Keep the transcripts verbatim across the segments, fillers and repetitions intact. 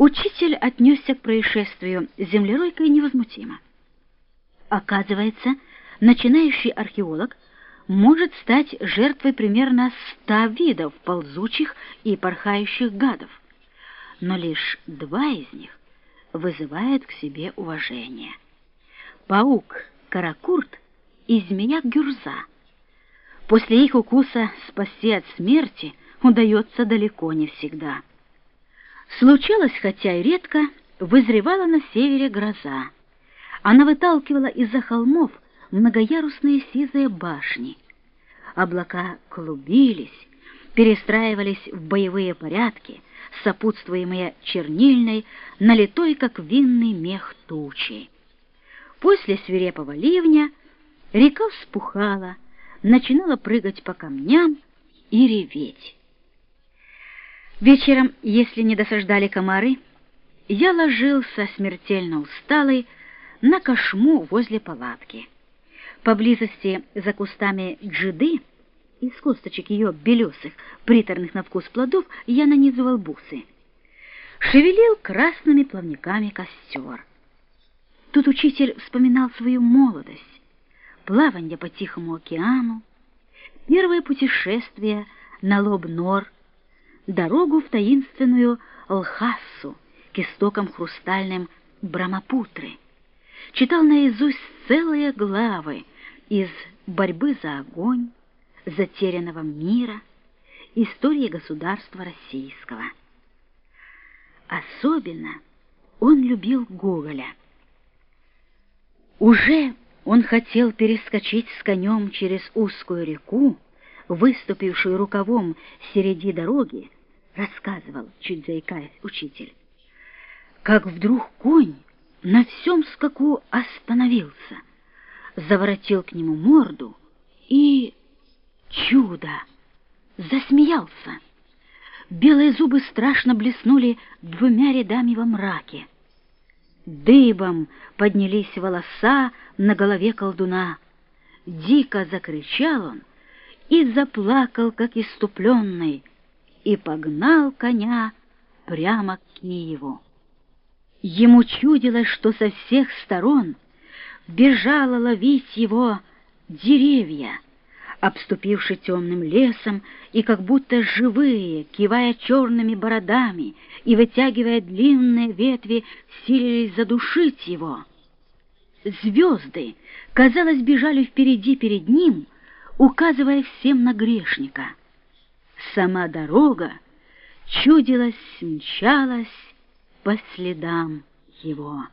Учитель отнесся к происшествию с землеройкой невозмутимо. Оказывается, начинающий археолог может стать жертвой примерно ста видов ползучих и порхающих гадов, но лишь два из них вызывают к себе уважение. Паук Каракурт и змея Гюрза. После их укуса спасти от смерти удается далеко не всегда. Случалось, хотя и редко, вызревала на севере гроза. Она выталкивала из-за холмов многоярусные сизые башни. Облака клубились, перестраивались в боевые порядки, сопутствуемые чернильной, налитой, как винный мех, тучей. После свирепого ливня река вспухала, начинала прыгать по камням и реветь. Вечером, если не досаждали комары, я ложился смертельно усталый на кошму возле палатки. Поблизости за кустами джиды, из косточек ее белесых, приторных на вкус плодов, я нанизывал бусы. Шевелил красными плавниками костер. Тут учитель вспоминал свою молодость, плаванье по Тихому океану, первое путешествие на Лоб-Нор, дорогу в таинственную Лхасу к истокам хрустальным Брамапутры. Читал наизусть целые главы из «Борьбы за огонь», «Затерянного мира», «Истории государства российского». Особенно он любил Гоголя. Уже он хотел перескочить с конем через узкую реку, выступившую рукавом середи дороги, рассказывал, чуть заикаясь, учитель, как вдруг конь на всем скаку остановился, заворотил к нему морду и, чудо, засмеялся. Белые зубы страшно блеснули двумя рядами во мраке. Дыбом поднялись волоса на голове колдуна. Дико закричал он и заплакал, как иступленный, и погнал коня прямо к Киеву. Ему чудилось, что со всех сторон бежало ловить его деревья, обступившие темным лесом и как будто живые, кивая черными бородами и вытягивая длинные ветви, силились задушить его. Звезды, казалось, бежали впереди перед ним, указывая всем на грешника. Сама дорога, чудилась, мчалась по следам его.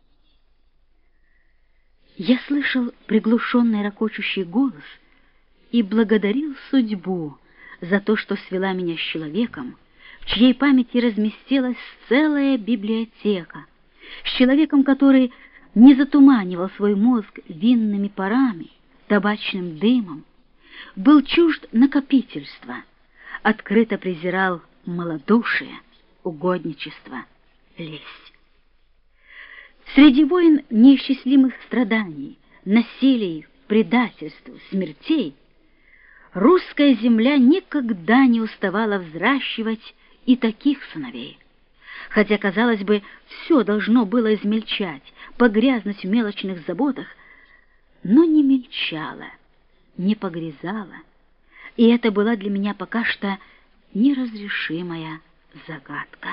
Я слышал приглушенный ракочущий голос и благодарил судьбу за то, что свела меня с человеком, в чьей памяти разместилась целая библиотека, с человеком, который не затуманивал свой мозг винными парами, табачным дымом, был чужд накопительства, открыто презирал малодушие, угодничество, лесть. Среди войн неисчислимых страданий, насилий, предательств, смертей русская земля никогда не уставала взращивать и таких сыновей. Хотя, казалось бы, все должно было измельчать, погрязнуть в мелочных заботах, но не мельчало, не погрязало, и это была для меня пока что неразрешимая загадка.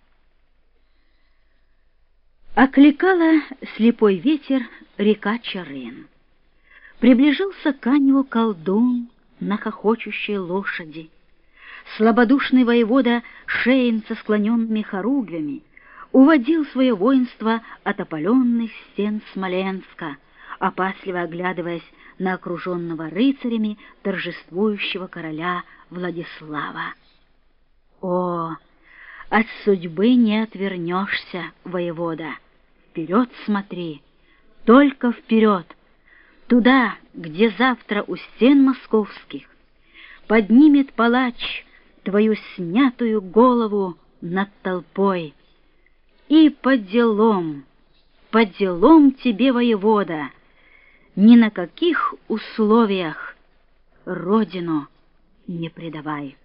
Окликала слепой ветер река Чарын. Приближался к Каневу колдун на хохочущей лошади. Слабодушный воевода Шейн со склоненными хоругвями уводил свое воинство от опаленных стен Смоленска, опасливо оглядываясь на окруженного рыцарями торжествующего короля Владислава. О, от судьбы не отвернешься, воевода! Вперед смотри, только вперед! Туда, где завтра у стен московских поднимет палач твою снятую голову над толпой. И по делам, по делам тебе, воевода, ни на каких условиях родину не предавай.